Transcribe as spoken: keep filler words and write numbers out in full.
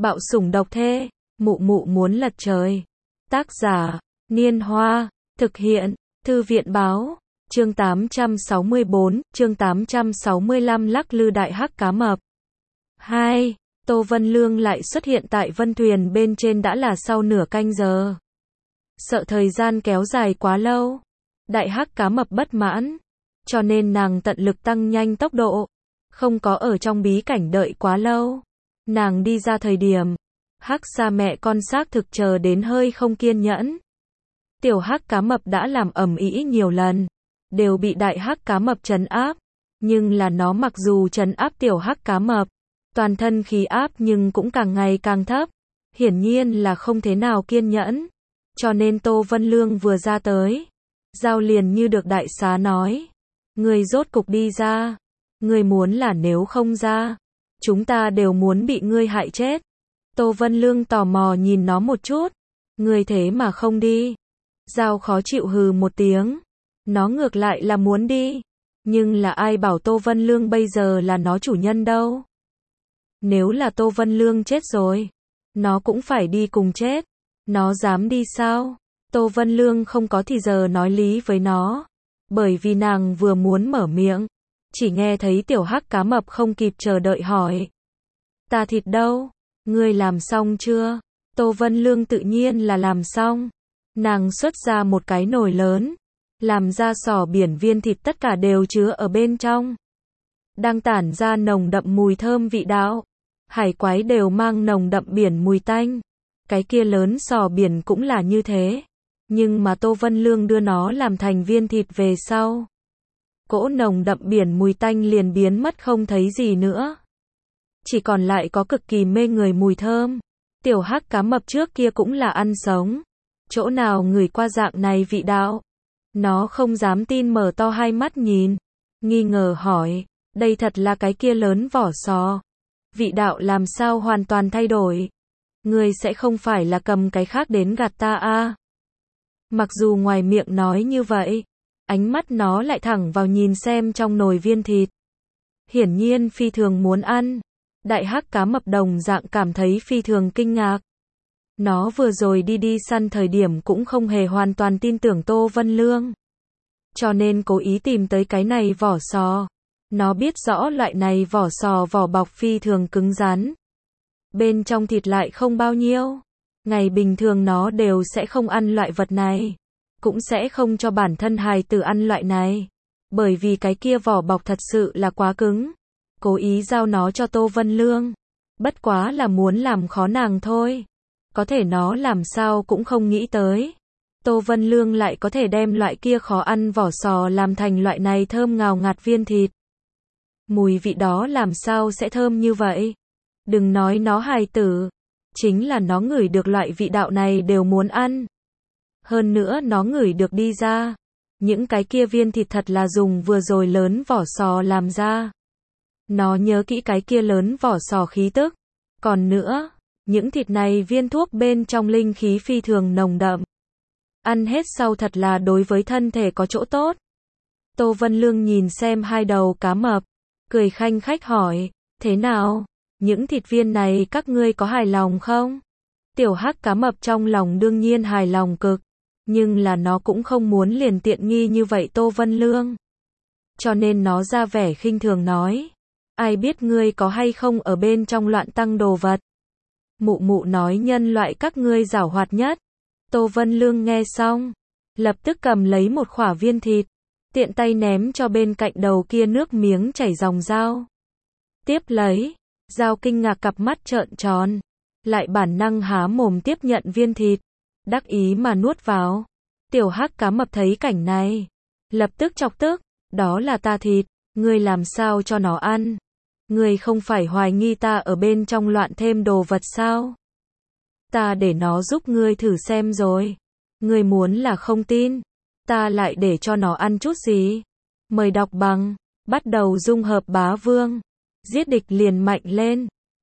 Bạo sủng độc thê, mụ mụ muốn lật trời. Tác giả, Niên Hoa, thực hiện, Thư viện Báo, chương tám trăm sáu mươi bốn, chương tám trăm sáu mươi lăm lắc lư đại hắc cá mập. hai. Tô Vân Lương lại xuất hiện tại vân thuyền bên trên đã là sau nửa canh giờ. Sợ thời gian kéo dài quá lâu, đại hắc cá mập bất mãn, cho nên nàng tận lực tăng nhanh tốc độ, không có ở trong bí cảnh đợi quá lâu. Nàng đi ra thời điểm, hắc sa mẹ con xác thực chờ đến hơi không kiên nhẫn. Tiểu hắc cá mập đã làm ầm ĩ nhiều lần, đều bị đại hắc cá mập trấn áp, nhưng là nó mặc dù trấn áp tiểu hắc cá mập, toàn thân khí áp nhưng cũng càng ngày càng thấp, hiển nhiên là không thế nào kiên nhẫn. Cho nên Tô Vân Lương vừa ra tới, Giao liền như được đại xá nói, người rốt cục đi ra, người muốn là nếu không ra, chúng ta đều muốn bị ngươi hại chết. Tô Vân Lương tò mò nhìn nó một chút, người thế mà không đi. Giao khó chịu hừ một tiếng, nó ngược lại là muốn đi, nhưng là ai bảo Tô Vân Lương bây giờ là nó chủ nhân đâu. Nếu là Tô Vân Lương chết rồi, nó cũng phải đi cùng chết. Nó dám đi sao? Tô Vân Lương không có thì giờ nói lý với nó, bởi vì nàng vừa muốn mở miệng, chỉ nghe thấy tiểu hắc cá mập không kịp chờ đợi hỏi, ta thịt đâu? Ngươi làm xong chưa? Tô Vân Lương tự nhiên là làm xong. Nàng xuất ra một cái nồi lớn, làm ra sò biển viên thịt tất cả đều chứa ở bên trong, đang tản ra nồng đậm mùi thơm vị đạo. Hải quái đều mang nồng đậm biển mùi tanh. Cái kia lớn sò biển cũng là như thế, nhưng mà Tô Vân Lương đưa nó làm thành viên thịt về sau, cỗ nồng đậm biển mùi tanh liền biến mất không thấy gì nữa, chỉ còn lại có cực kỳ mê người mùi thơm. Tiểu hắc cá mập trước kia cũng là ăn sống, chỗ nào ngửi qua dạng này vị đạo. Nó không dám tin mở to hai mắt nhìn, nghi ngờ hỏi, đây thật là cái kia lớn vỏ sò, vị đạo làm sao hoàn toàn thay đổi? Ngươi sẽ không phải là cầm cái khác đến gạt ta a? Mặc dù ngoài miệng nói như vậy, ánh mắt nó lại thẳng vào nhìn xem trong nồi viên thịt. Hiển nhiên phi thường muốn ăn. Đại hắc cá mập đồng dạng cảm thấy phi thường kinh ngạc. Nó vừa rồi đi đi săn thời điểm cũng không hề hoàn toàn tin tưởng Tô Vân Lương, cho nên cố ý tìm tới cái này vỏ sò. Nó biết rõ loại này vỏ sò vỏ bọc phi thường cứng rắn, bên trong thịt lại không bao nhiêu. Ngày bình thường nó đều sẽ không ăn loại vật này, cũng sẽ không cho bản thân hài tử ăn loại này, bởi vì cái kia vỏ bọc thật sự là quá cứng. Cố ý giao nó cho Tô Vân Lương, bất quá là muốn làm khó nàng thôi. Có thể nó làm sao cũng không nghĩ tới, Tô Vân Lương lại có thể đem loại kia khó ăn vỏ sò làm thành loại này thơm ngào ngạt viên thịt. Mùi vị đó làm sao sẽ thơm như vậy? Đừng nói nó hài tử, chính là nó ngửi được loại vị đạo này đều muốn ăn. Hơn nữa nó ngửi được đi ra, những cái kia viên thịt thật là dùng vừa rồi lớn vỏ sò làm ra. Nó nhớ kỹ cái kia lớn vỏ sò khí tức. Còn nữa, những thịt này viên thuốc bên trong linh khí phi thường nồng đậm. Ăn hết sau thật là đối với thân thể có chỗ tốt. Tô Vân Lương nhìn xem hai đầu cá mập, cười khanh khách hỏi, thế nào? Những thịt viên này các ngươi có hài lòng không? Tiểu hắc cá mập trong lòng đương nhiên hài lòng cực, nhưng là nó cũng không muốn liền tiện nghi như vậy Tô Vân Lương. Cho nên nó ra vẻ khinh thường nói, ai biết ngươi có hay không ở bên trong loạn tăng đồ vật. Mụ mụ nói nhân loại các ngươi giảo hoạt nhất. Tô Vân Lương nghe xong, lập tức cầm lấy một khỏa viên thịt, tiện tay ném cho bên cạnh đầu kia nước miếng chảy ròng Giao. Tiếp lấy, Giao kinh ngạc cặp mắt trợn tròn, lại bản năng há mồm tiếp nhận viên thịt, đắc ý mà nuốt vào. Tiểu hắc cá mập thấy cảnh này, lập tức chọc tức, đó là ta thịt, ngươi làm sao cho nó ăn? Ngươi không phải hoài nghi ta ở bên trong loạn thêm đồ vật sao? Ta để nó giúp ngươi thử xem rồi. Ngươi muốn là không tin, ta lại để cho nó ăn chút gì? Mời đọc bằng, bắt đầu dung hợp bá vương. Giết địch liền mạnh lên.